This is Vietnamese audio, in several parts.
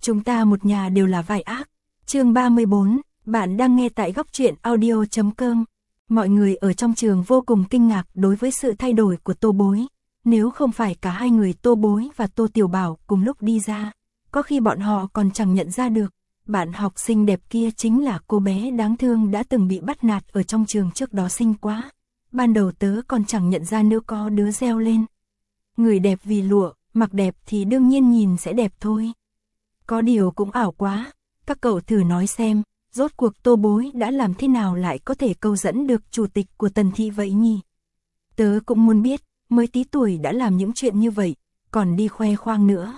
Chúng ta một nhà đều là vai ác. Chương 34, bạn đang nghe tại góc truyện audio.com. Mọi người ở trong trường vô cùng kinh ngạc đối với sự thay đổi của Tô Bối. Nếu không phải cả hai người Tô Bối và Tô Tiểu Bảo cùng lúc đi ra, có khi bọn họ còn chẳng nhận ra được. Bạn học sinh đẹp kia chính là cô bé đáng thương đã từng bị bắt nạt ở trong trường trước đó, xinh quá. Ban đầu tớ còn chẳng nhận ra nữa, có đứa reo lên. Người đẹp vì lụa, mặc đẹp thì đương nhiên nhìn sẽ đẹp thôi. Có điều cũng ảo quá, các cậu thử nói xem, rốt cuộc Tô Bối đã làm thế nào lại có thể câu dẫn được chủ tịch của Tần thị vậy nhỉ? Tớ cũng muốn biết, mới tí tuổi đã làm những chuyện như vậy, còn đi khoe khoang nữa.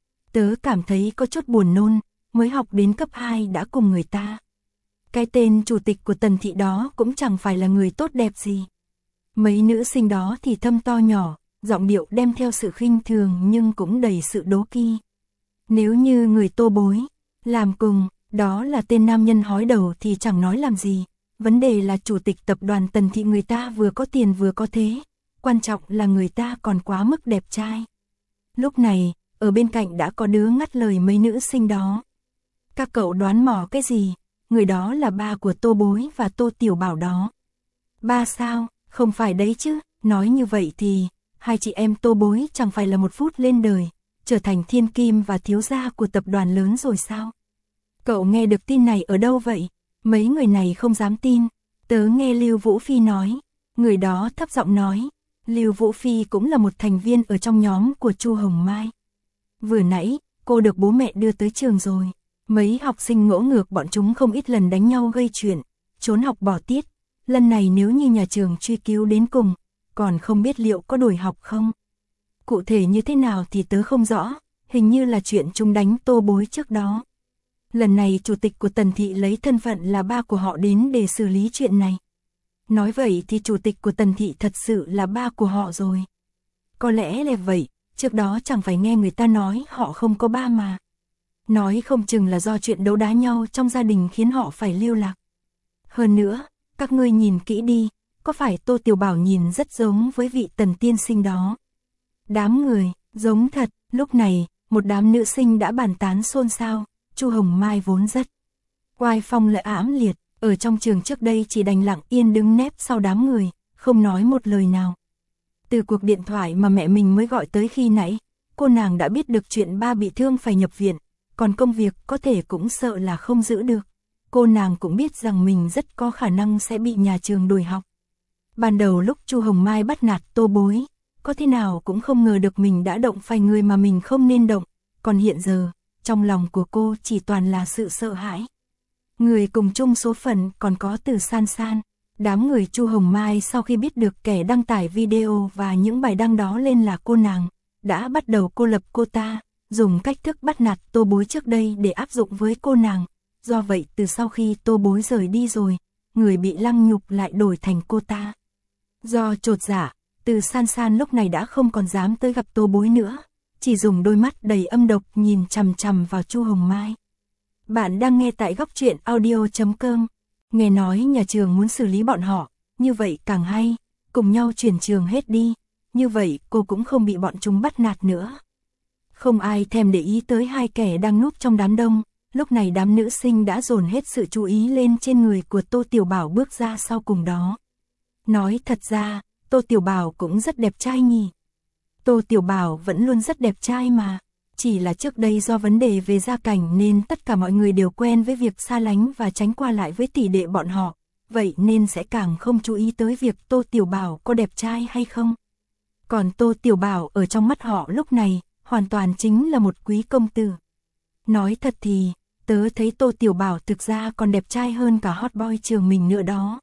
Tớ cảm thấy có chút buồn nôn, mới học đến cấp 2 đã cùng người ta. Cái tên chủ tịch của Tần thị đó cũng chẳng phải là người tốt đẹp gì. Mấy nữ sinh đó thì thâm to nhỏ, giọng điệu đem theo sự khinh thường nhưng cũng đầy sự đố kỵ. Nếu như người Tô Bối làm cùng, đó là tên nam nhân hói đầu thì chẳng nói làm gì. Vấn đề là chủ tịch tập đoàn Tần thị người ta vừa có tiền vừa có thế. Quan trọng là người ta còn quá mức đẹp trai. Lúc này, ở bên cạnh đã có đứa ngắt lời mấy nữ sinh đó. Các cậu đoán mò cái gì? Người đó là ba của Tô Bối và Tô Tiểu Bảo đó. Ba sao? Không phải đấy chứ. Nói như vậy thì hai chị em Tô Bối chẳng phải là một phút lên đời, trở thành thiên kim và thiếu gia của tập đoàn lớn rồi sao? Cậu nghe được tin này ở đâu vậy? Mấy người này không dám tin. Tớ nghe Lưu Vũ Phi nói. Người đó thấp giọng nói. Lưu Vũ Phi cũng là một thành viên ở trong nhóm của Chu Hồng Mai. Vừa nãy, cô được bố mẹ đưa tới trường rồi. Mấy học sinh ngỗ ngược bọn chúng không ít lần đánh nhau gây chuyện, trốn học bỏ tiết. Lần này nếu như nhà trường truy cứu đến cùng, còn không biết liệu có đổi học không. Cụ thể như thế nào thì tớ không rõ, hình như là chuyện chúng đánh Tô Bối trước đó. Lần này chủ tịch của Tần thị lấy thân phận là ba của họ đến để xử lý chuyện này. Nói vậy thì chủ tịch của Tần thị thật sự là ba của họ rồi. Có lẽ là vậy, trước đó chẳng phải nghe người ta nói họ không có ba mà. Nói không chừng là do chuyện đấu đá nhau trong gia đình khiến họ phải lưu lạc. Hơn nữa, các ngươi nhìn kỹ đi, có phải Tô Tiểu Bảo nhìn rất giống với vị Tần tiên sinh đó? Đám người, giống thật. Lúc này, một đám nữ sinh đã bàn tán xôn xao. Chu Hồng Mai vốn rất oai phong lẫm ảm liệt, ở trong trường trước đây chỉ đành lặng yên đứng nép sau đám người, không nói một lời nào. Từ cuộc điện thoại mà mẹ mình mới gọi tới khi nãy, cô nàng đã biết được chuyện ba bị thương phải nhập viện, còn công việc có thể cũng sợ là không giữ được. Cô nàng cũng biết rằng mình rất có khả năng sẽ bị nhà trường đuổi học. Ban đầu lúc Chu Hồng Mai bắt nạt Tô Bối, có thế nào cũng không ngờ được mình đã động phải người mà mình không nên động, còn hiện giờ, trong lòng của cô chỉ toàn là sự sợ hãi. Người cùng chung số phận còn có Từ San San. Đám người Chu Hồng Mai sau khi biết được kẻ đăng tải video và những bài đăng đó lên là cô nàng, đã bắt đầu cô lập cô ta, dùng cách thức bắt nạt Tô Bối trước đây để áp dụng với cô nàng. Do vậy từ sau khi Tô Bối rời đi rồi, người bị lăng nhục lại đổi thành cô ta. Do chột dạ, Từ San San lúc này đã không còn dám tới gặp Tô Bối nữa, chỉ dùng đôi mắt đầy âm độc nhìn chằm chằm vào Chu Hồng Mai. Bạn đang nghe tại góc truyện audio.com. Nghe nói nhà trường muốn xử lý bọn họ, như vậy càng hay, cùng nhau chuyển trường hết đi, như vậy cô cũng không bị bọn chúng bắt nạt nữa. Không ai thèm để ý tới hai kẻ đang núp trong đám đông, lúc này đám nữ sinh đã dồn hết sự chú ý lên trên người của Tô Tiểu Bảo bước ra sau cùng đó. Nói thật ra, Tô Tiểu Bảo cũng rất đẹp trai nhỉ. Tô Tiểu Bảo vẫn luôn rất đẹp trai mà, chỉ là trước đây do vấn đề về gia cảnh nên tất cả mọi người đều quen với việc xa lánh và tránh qua lại với tỷ đệ bọn họ, vậy nên sẽ càng không chú ý tới việc Tô Tiểu Bảo có đẹp trai hay không. Còn Tô Tiểu Bảo ở trong mắt họ lúc này, hoàn toàn chính là một quý công tử. Nói thật thì, tớ thấy Tô Tiểu Bảo thực ra còn đẹp trai hơn cả hot boy trường mình nữa đó.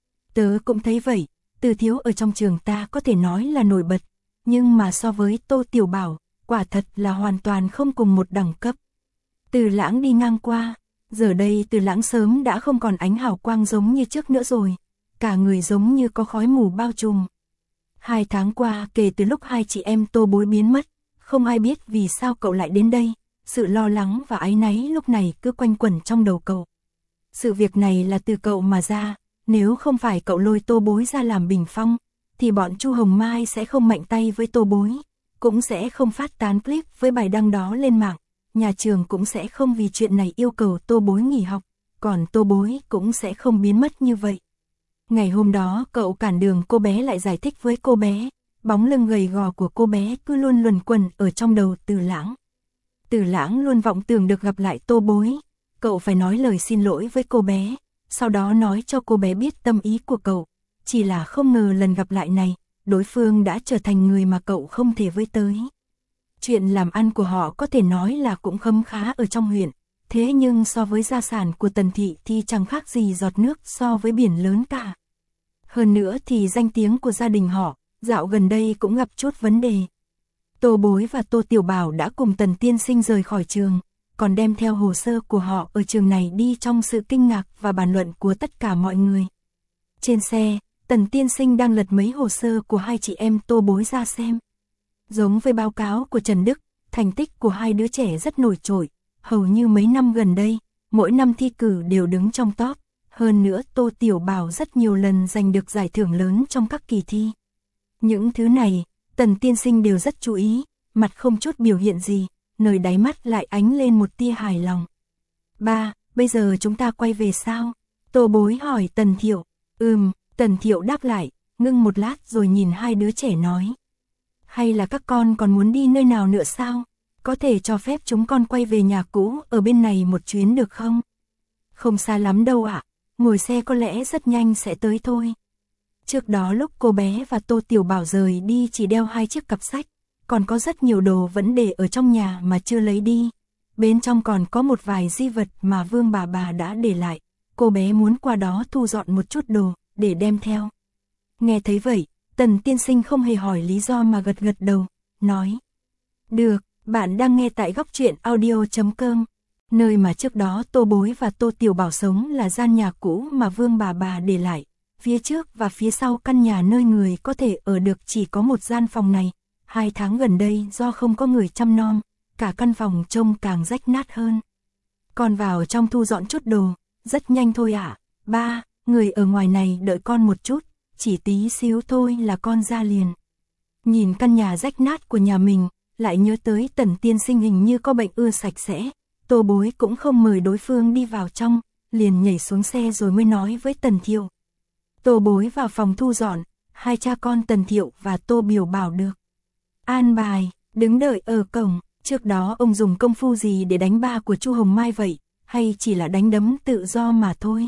Tớ cũng thấy vậy, Từ Thiếu ở trong trường ta có thể nói là nổi bật, nhưng mà so với Tô Tiểu Bảo, quả thật là hoàn toàn không cùng một đẳng cấp. Từ Lãng đi ngang qua, giờ đây Từ Lãng sớm đã không còn ánh hào quang giống như trước nữa rồi, cả người giống như có khói mù bao trùm. 2 tháng qua kể từ lúc hai chị em Tô Bối biến mất, không ai biết vì sao cậu lại đến đây, sự lo lắng và áy náy lúc này cứ quanh quẩn trong đầu cậu. Sự việc này là từ cậu mà ra, nếu không phải cậu lôi Tô Bối ra làm bình phong, thì bọn Chu Hồng Mai sẽ không mạnh tay với Tô Bối, cũng sẽ không phát tán clip với bài đăng đó lên mạng, nhà trường cũng sẽ không vì chuyện này yêu cầu Tô Bối nghỉ học, còn Tô Bối cũng sẽ không biến mất như vậy. Ngày hôm đó cậu cản đường cô bé lại giải thích với cô bé, bóng lưng gầy gò của cô bé cứ luôn luẩn quẩn ở trong đầu Từ Lãng. Từ Lãng luôn vọng tưởng được gặp lại Tô Bối, cậu phải nói lời xin lỗi với cô bé, sau đó nói cho cô bé biết tâm ý của cậu, chỉ là không ngờ lần gặp lại này, đối phương đã trở thành người mà cậu không thể với tới. Chuyện làm ăn của họ có thể nói là cũng khấm khá ở trong huyện, thế nhưng so với gia sản của Tần thị thì chẳng khác gì giọt nước so với biển lớn cả. Hơn nữa thì danh tiếng của gia đình họ, dạo gần đây cũng gặp chút vấn đề. Tô Bối và Tô Tiểu Bảo đã cùng Tần tiên sinh rời khỏi trường, còn đem theo hồ sơ của họ ở trường này đi trong sự kinh ngạc và bàn luận của tất cả mọi người. Trên xe, Tần tiên sinh đang lật mấy hồ sơ của hai chị em Tô Bối ra xem. Giống với báo cáo của Trần Đức, thành tích của hai đứa trẻ rất nổi trội, hầu như mấy năm gần đây, mỗi năm thi cử đều đứng trong top. Hơn nữa Tô Tiểu Bảo rất nhiều lần giành được giải thưởng lớn trong các kỳ thi. Những thứ này, Tần tiên sinh đều rất chú ý, mặt không chút biểu hiện gì, nơi đáy mắt lại ánh lên một tia hài lòng. Ba, bây giờ chúng ta quay về sao? Tô Bối hỏi Tần Thiệu. Tần Thiệu đáp lại, ngưng một lát rồi nhìn hai đứa trẻ nói. Hay là các con còn muốn đi nơi nào nữa sao? Có thể cho phép chúng con quay về nhà cũ ở bên này một chuyến được không? Không xa lắm đâu ạ, ngồi xe có lẽ rất nhanh sẽ tới thôi. Trước đó lúc cô bé và Tô Tiểu Bảo rời đi chỉ đeo 2 chiếc cặp sách, còn có rất nhiều đồ vẫn để ở trong nhà mà chưa lấy đi. Bên trong còn có một vài di vật mà Vương bà đã để lại, cô bé muốn qua đó thu dọn một chút đồ, để đem theo. Nghe thấy vậy, Tần tiên sinh không hề hỏi lý do mà gật gật đầu, nói. Được, bạn đang nghe tại góc truyện audio.com. Nơi mà trước đó Tô Bối và Tô Tiểu Bảo sống là gian nhà cũ mà Vương bà để lại. Phía trước và phía sau căn nhà nơi người có thể ở được chỉ có một gian phòng này. 2 tháng gần đây do không có người chăm nom, cả căn phòng trông càng rách nát hơn. Con vào trong thu dọn chút đồ, rất nhanh thôi ạ. Ba, người ở ngoài này đợi con một chút, chỉ tí xíu thôi là con ra liền. Nhìn căn nhà rách nát của nhà mình, lại nhớ tới Tần tiên sinh hình như có bệnh ưa sạch sẽ. Tô Bối cũng không mời đối phương đi vào trong, liền nhảy xuống xe rồi mới nói với Tần Thiệu. Tô Bối vào phòng thu dọn, hai cha con Tần Thiệu và Tô Biểu Bảo được an bài, đứng đợi ở cổng. Trước đó ông dùng công phu gì để đánh ba của Chu Hồng Mai vậy, hay chỉ là đánh đấm tự do mà thôi?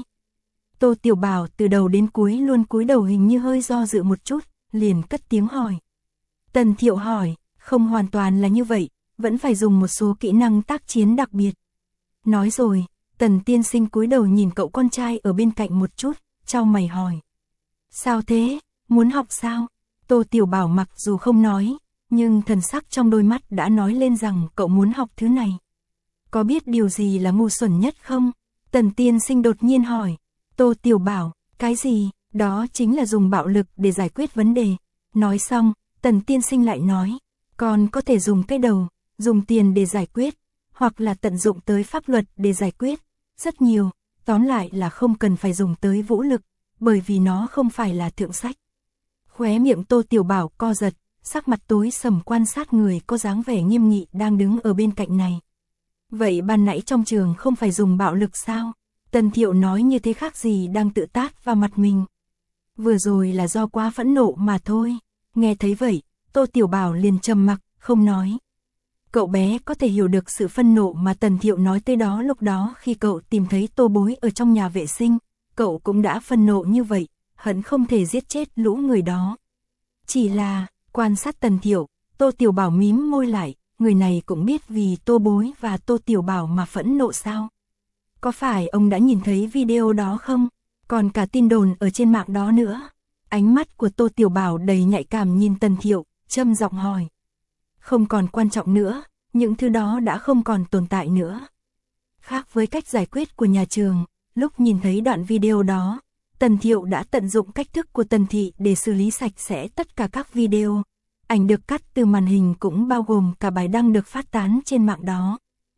Tô Tiểu Bảo từ đầu đến cuối luôn cúi đầu hình như hơi do dự một chút, liền cất tiếng hỏi. Tần Thiệu hỏi, không hoàn toàn là như vậy, vẫn phải dùng một số kỹ năng tác chiến đặc biệt. Nói rồi, Tần tiên sinh cúi đầu nhìn cậu con trai ở bên cạnh một chút, chau mày hỏi. Sao thế, muốn học sao? Tô Tiểu Bảo mặc dù không nói, nhưng thần sắc trong đôi mắt đã nói lên rằng cậu muốn học thứ này. Có biết điều gì là ngu xuẩn nhất không? Tần tiên sinh đột nhiên hỏi. Tô Tiểu Bảo, cái gì? Đó chính là dùng bạo lực để giải quyết vấn đề. Nói xong, Tần tiên sinh lại nói, con có thể dùng cái đầu, dùng tiền để giải quyết, hoặc là tận dụng tới pháp luật để giải quyết. Rất nhiều, tóm lại là không cần phải dùng tới vũ lực, bởi vì nó không phải là thượng sách. Khóe miệng Tô Tiểu Bảo co giật, sắc mặt tối sầm quan sát người có dáng vẻ nghiêm nghị đang đứng ở bên cạnh này. Vậy ban nãy trong trường không phải dùng bạo lực sao? Tần Thiệu nói như thế khác gì đang tự tát vào mặt mình. Vừa rồi là do quá phẫn nộ mà thôi. Nghe thấy vậy, Tô Tiểu Bảo liền trầm mặc, không nói. Cậu bé có thể hiểu được sự phân nộ mà Tần Thiệu nói tới đó lúc đó khi cậu tìm thấy Tô Bối ở trong nhà vệ sinh. Cậu cũng đã phân nộ như vậy, hận không thể giết chết lũ người đó. Chỉ là, quan sát Tần Thiệu, Tô Tiểu Bảo mím môi lại, người này cũng biết vì Tô Bối và Tô Tiểu Bảo mà phẫn nộ sao? Có phải ông đã nhìn thấy video đó không? Còn cả tin đồn ở trên mạng đó nữa. Ánh mắt của Tô Tiểu Bảo đầy nhạy cảm nhìn Tần Thiệu, châm giọng hỏi. Không còn quan trọng nữa, những thứ đó đã không còn tồn tại nữa. Khác với cách giải quyết của nhà trường, lúc nhìn thấy đoạn video đó, Tần Thiệu đã tận dụng cách thức của Tần Thị để xử lý sạch sẽ tất cả các video. Ảnh được cắt từ màn hình cũng bao gồm cả bài đăng được phát tán trên mạng đó.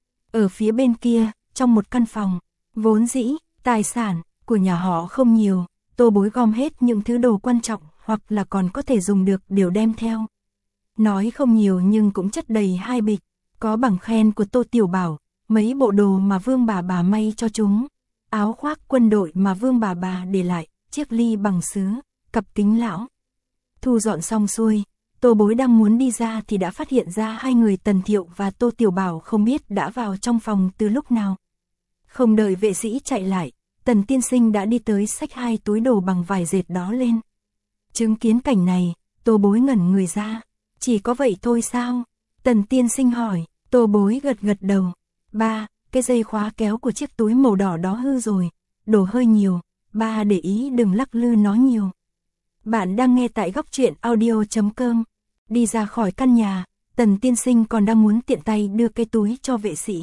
Ở phía bên kia, trong một căn phòng, vốn dĩ, tài sản của nhà họ không nhiều, Tô Bối gom hết những thứ đồ quan trọng hoặc là còn có thể dùng được đều đem theo. Nói không nhiều nhưng cũng chất đầy 2 bịch, Có bằng khen của Tô Tiểu Bảo, mấy bộ đồ mà Vương bà may cho chúng, áo khoác quân đội mà Vương bà để lại, chiếc ly bằng sứ, cặp kính lão. Thu dọn xong xuôi, Tô Bối đang muốn đi ra thì đã phát hiện ra hai người Tần Thiệu và Tô Tiểu Bảo không biết đã vào trong phòng từ lúc nào. Không đợi vệ sĩ chạy lại, Tần tiên sinh đã đi tới xách hai túi đồ bằng vải dệt đó lên. Chứng kiến cảnh này, Tô Bối ngẩn người ra. Chỉ có vậy thôi sao? Tần tiên sinh hỏi. Tô Bối gật gật đầu. Ba, cái dây khóa kéo của chiếc túi màu đỏ đó hư rồi, đổ hơi nhiều, ba để ý đừng lắc lư nó nhiều. Bạn đang nghe tại góc truyện audio.com. Đi ra khỏi căn nhà, Tần tiên sinh còn đang muốn tiện tay đưa cái túi cho vệ sĩ.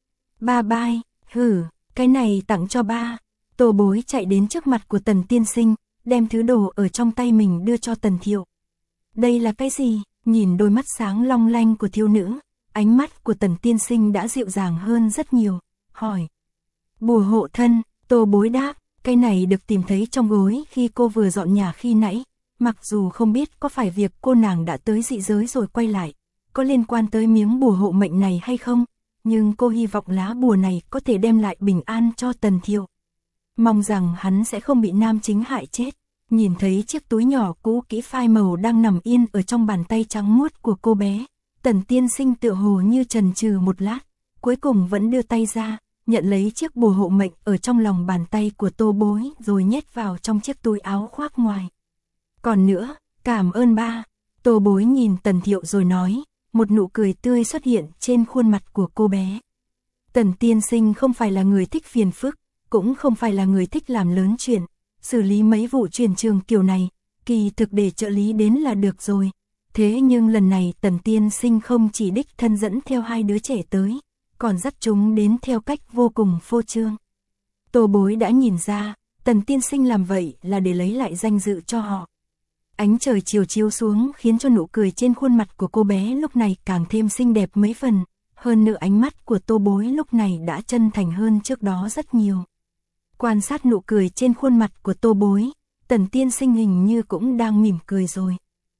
Ba bai, cái này tặng cho ba. Tô Bối chạy đến trước mặt của Tần tiên sinh, đem thứ đồ ở trong tay mình đưa cho Tần Thiệu. Đây là cái gì? Nhìn đôi mắt sáng long lanh của thiếu nữ, ánh mắt của Tần tiên sinh đã dịu dàng hơn rất nhiều, hỏi. Bùa hộ thân, Tô Bối đáp, cái này được tìm thấy trong gối khi cô vừa dọn nhà khi nãy, mặc dù không biết có phải việc cô nàng đã tới dị giới rồi quay lại, có liên quan tới miếng bùa hộ mệnh này hay không, nhưng cô hy vọng lá bùa này có thể đem lại bình an cho Tần Thiệu. Mong rằng hắn sẽ không bị nam chính hại chết. Nhìn thấy chiếc túi nhỏ cũ kỹ phai màu đang nằm yên ở trong bàn tay trắng muốt của cô bé, Tần tiên sinh tựa hồ như chần chừ một lát, cuối cùng vẫn đưa tay ra, nhận lấy chiếc bùa hộ mệnh ở trong lòng bàn tay của Tô Bối rồi nhét vào trong chiếc túi áo khoác ngoài. Còn nữa, cảm ơn ba. Tô Bối nhìn Tần Thiệu rồi nói, một nụ cười tươi xuất hiện trên khuôn mặt của cô bé. Tần tiên sinh không phải là người thích phiền phức, cũng không phải là người thích làm lớn chuyện. Xử lý mấy vụ truyền trường kiểu này, kỳ thực để trợ lý đến là được rồi. Thế nhưng lần này Tần tiên sinh không chỉ đích thân dẫn theo hai đứa trẻ tới, còn dắt chúng đến theo cách vô cùng phô trương. Tô Bối đã nhìn ra, Tần tiên sinh làm vậy là để lấy lại danh dự cho họ. Ánh trời chiều chiếu xuống khiến cho nụ cười trên khuôn mặt của cô bé lúc này càng thêm xinh đẹp mấy phần. Hơn nữa ánh mắt của Tô Bối lúc này đã chân thành hơn trước đó rất nhiều. Quan sát nụ cười trên khuôn mặt của Tô Bối, Tần tiên sinh hình như cũng đang mỉm cười rồi.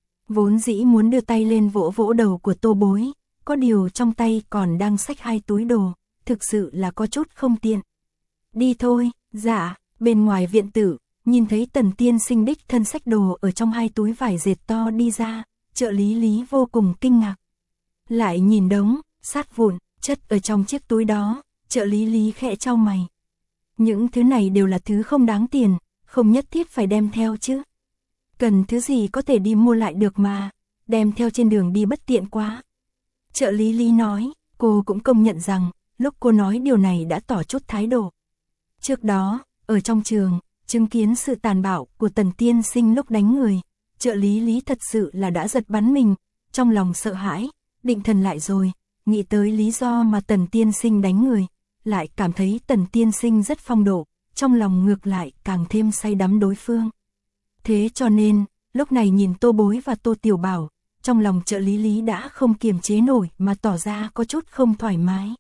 Vốn dĩ muốn đưa tay lên vỗ vỗ đầu của Tô Bối, có điều trong tay còn đang xách hai túi đồ, thực sự là có chút không tiện. Đi thôi, dạ, bên ngoài viện tử, nhìn thấy Tần tiên sinh đích thân xách đồ ở trong hai túi vải dệt to đi ra, trợ lý Lý vô cùng kinh ngạc. Lại nhìn đống, sát vụn, chất ở trong chiếc túi đó, trợ lý Lý khẽ chau mày. Những thứ này đều là thứ không đáng tiền, không nhất thiết phải đem theo chứ. Cần thứ gì có thể đi mua lại được mà, đem theo trên đường đi bất tiện quá. Trợ lý Lý nói, cô cũng công nhận rằng, lúc cô nói điều này đã tỏ chút thái độ. Trước đó, ở trong trường, chứng kiến sự tàn bạo của Tần tiên sinh lúc đánh người, trợ lý Lý thật sự là đã giật bắn mình, trong lòng sợ hãi, định thần lại rồi, nghĩ tới lý do mà Tần tiên sinh đánh người, lại cảm thấy Tần tiên sinh rất phong độ, trong lòng ngược lại càng thêm say đắm đối phương. Thế cho nên, lúc này nhìn Tô Bối và Tô Tiểu Bảo, trong lòng trợ lý Lý đã không kiềm chế nổi mà tỏ ra có chút không thoải mái.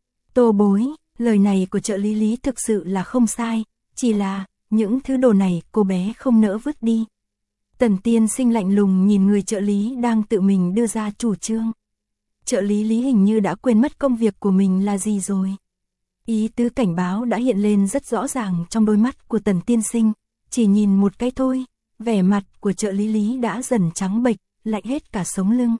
Tô Bối, lời này của trợ lý Lý thực sự là không sai, chỉ là những thứ đồ này cô bé không nỡ vứt đi. Tần tiên sinh lạnh lùng nhìn người trợ lý đang tự mình đưa ra chủ trương. Trợ lý Lý hình như đã quên mất công việc của mình là gì rồi. Ý tứ cảnh báo đã hiện lên rất rõ ràng trong đôi mắt của Tần tiên sinh, chỉ nhìn một cái thôi, vẻ mặt của trợ lý Lý đã dần trắng bệch, lạnh hết cả sống lưng.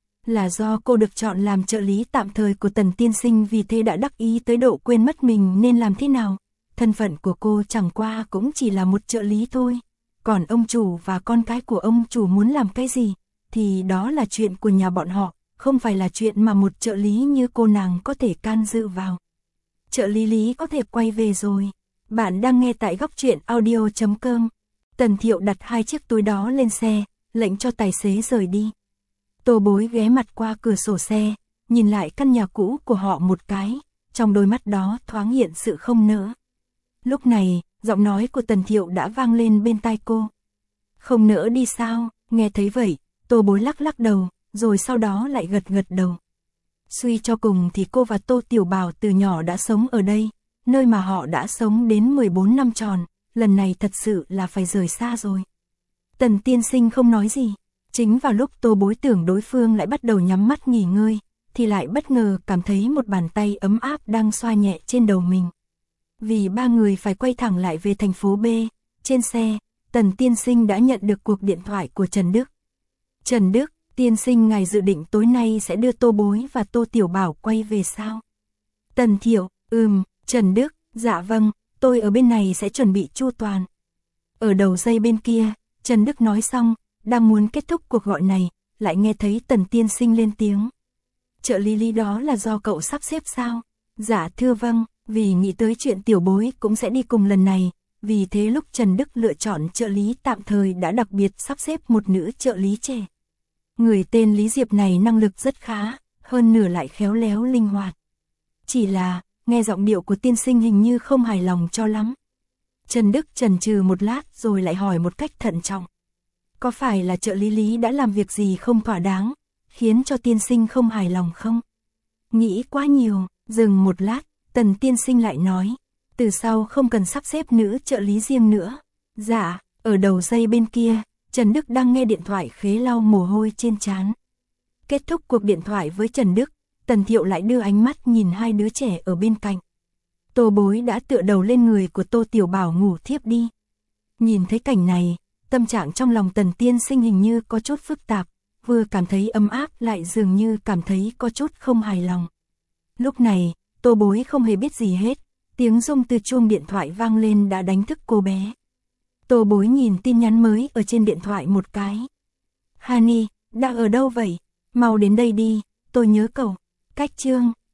Là do cô được chọn làm trợ lý tạm thời của Tần tiên sinh vì thế đã đắc ý tới độ quên mất mình nên làm thế nào. Thân phận của cô chẳng qua cũng chỉ là một trợ lý thôi. Còn ông chủ và con cái của ông chủ muốn làm cái gì, thì đó là chuyện của nhà bọn họ, không phải là chuyện mà một trợ lý như cô nàng có thể can dự vào. Trợ lý Lý có thể quay về rồi. Bạn đang nghe tại góc truyện audio.com. Tần Thiệu đặt hai chiếc túi đó lên xe, lệnh cho tài xế rời đi. Tô Bối ghé mặt qua cửa sổ xe, nhìn lại căn nhà cũ của họ một cái, trong đôi mắt đó thoáng hiện sự không nỡ. Lúc này, giọng nói của Tần Thiệu đã vang lên bên tai cô. Không nỡ đi sao? Nghe thấy vậy, Tô Bối lắc lắc đầu, rồi sau đó lại gật gật đầu. Suy cho cùng thì cô và Tô Tiểu Bảo từ nhỏ đã sống ở đây, nơi mà họ đã sống đến 14 năm tròn, lần này thật sự là phải rời xa rồi. Tần tiên sinh không nói gì, chính vào lúc Tô Bối tưởng đối phương lại bắt đầu nhắm mắt nghỉ ngơi, thì lại bất ngờ cảm thấy một bàn tay ấm áp đang xoa nhẹ trên đầu mình. Vì ba người phải quay thẳng lại về thành phố B, trên xe, Tần tiên sinh đã nhận được cuộc điện thoại của Trần Đức. Trần Đức, tiên sinh ngài dự định tối nay sẽ đưa Tô Bối và Tô Tiểu Bảo quay về sao? Tần Thiệu, Trần Đức, dạ vâng, tôi ở bên này sẽ chuẩn bị chu toàn. Ở đầu dây bên kia, Trần Đức nói xong, đang muốn kết thúc cuộc gọi này, lại nghe thấy Tần tiên sinh lên tiếng. Trợ lý đó là do cậu sắp xếp sao? Dạ thưa vâng, vì nghĩ tới chuyện Tiểu Bối cũng sẽ đi cùng lần này, vì thế lúc Trần Đức lựa chọn trợ lý tạm thời đã đặc biệt sắp xếp một nữ trợ lý trẻ. Người tên Lý Diệp này năng lực rất khá, hơn nửa lại khéo léo linh hoạt. Chỉ là, nghe giọng điệu của tiên sinh hình như không hài lòng cho lắm. Trần Đức chần chừ một lát rồi lại hỏi một cách thận trọng. Có phải là trợ lý Lý đã làm việc gì không thỏa đáng, khiến cho tiên sinh không hài lòng không? Nghĩ quá nhiều, dừng một lát, Tần tiên sinh lại nói. Từ sau không cần sắp xếp nữ trợ lý riêng nữa. Dạ, ở đầu dây bên kia, Trần Đức đang nghe điện thoại khế lau mồ hôi trên trán. Kết thúc cuộc điện thoại với Trần Đức, Tần Thiệu lại đưa ánh mắt nhìn hai đứa trẻ ở bên cạnh. Tô Bối đã tựa đầu lên người của Tô Tiểu Bảo ngủ thiếp đi. Nhìn thấy cảnh này, tâm trạng trong lòng Tần tiên sinh hình như có chút phức tạp, vừa cảm thấy ấm áp lại dường như cảm thấy có chút không hài lòng. Lúc này, Tô Bối không hề biết gì hết, tiếng rung từ chuông điện thoại vang lên đã đánh thức cô bé. Tô Bối nhìn tin nhắn mới ở trên điện thoại một cái. Hani, đang ở đâu vậy? Mau đến đây đi, tôi nhớ cậu. Cách chương